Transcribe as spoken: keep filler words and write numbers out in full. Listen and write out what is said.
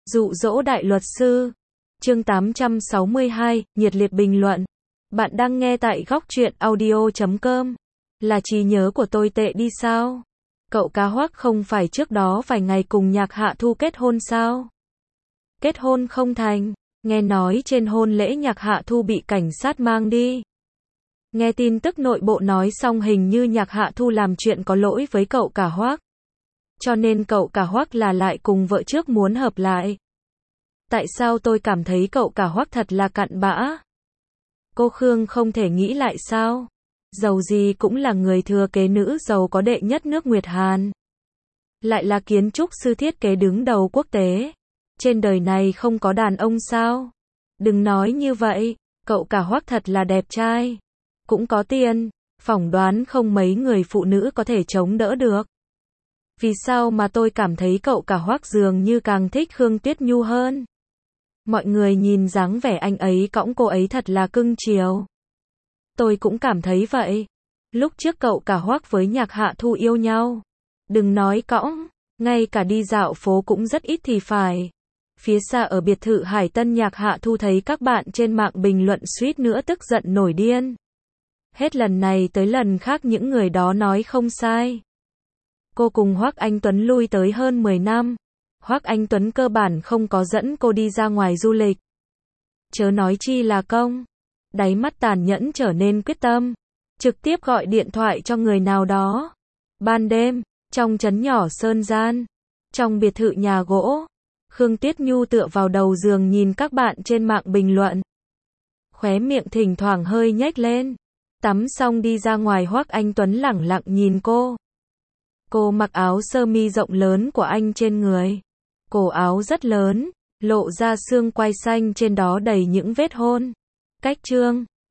Dụ dỗ đại luật sư. Chương tám trăm sáu mươi hai, nhiệt liệt bình luận. Bạn đang nghe tại góc truyện audio chấm com. Là trí nhớ của tôi tệ đi sao? Cậu cá hoác không phải trước đó vài ngày cùng Nhạc Hạ Thu kết hôn sao? Kết hôn không thành, nghe nói trên hôn lễ Nhạc Hạ Thu bị cảnh sát mang đi. Nghe tin tức nội bộ nói xong hình như Nhạc Hạ Thu làm chuyện có lỗi với cậu cả hoác. Cho nên cậu cả hoác là lại cùng vợ trước muốn hợp lại. Tại sao tôi cảm thấy cậu cả hoác thật là cặn bã? Cô Khương không thể nghĩ lại sao? Dầu gì cũng là người thừa kế nữ giàu có đệ nhất nước Nguyệt Hàn. Lại là kiến trúc sư thiết kế đứng đầu quốc tế. Trên đời này không có đàn ông sao? Đừng nói như vậy, cậu cả hoác thật là đẹp trai. Cũng có tiền, phỏng đoán không mấy người phụ nữ có thể chống đỡ được. Vì sao mà tôi cảm thấy cậu cả hoác dường như càng thích Khương Tuyết Nhu hơn? Mọi người nhìn dáng vẻ anh ấy cõng cô ấy thật là cưng chiều. Tôi cũng cảm thấy vậy. Lúc trước cậu cả hoác với Nhạc Hạ Thu yêu nhau. Đừng nói cõng, ngay cả đi dạo phố cũng rất ít thì phải. Phía xa ở biệt thự Hải Tân Nhạc Hạ Thu thấy các bạn trên mạng bình luận suýt nữa tức giận nổi điên. Hết lần này tới lần khác những người đó nói không sai. Cô cùng Hoác Anh Tuấn lui tới hơn mười năm. Hoác Anh Tuấn cơ bản không có dẫn cô đi ra ngoài du lịch. Chớ nói chi là công. Đáy mắt tàn nhẫn trở nên quyết tâm. Trực tiếp gọi điện thoại cho người nào đó. Ban đêm, trong trấn nhỏ Sơn Gian. Trong biệt thự nhà gỗ. Khương Tuyết Nhu tựa vào đầu giường nhìn các bạn trên mạng bình luận. Khóe miệng thỉnh thoảng hơi nhếch lên. Tắm xong đi ra ngoài Hoác Anh Tuấn lẳng lặng nhìn cô. Cô mặc áo sơ mi rộng lớn của anh trên người. Cổ áo rất lớn, lộ ra xương quai xanh trên đó đầy những vết hôn. Cách trương,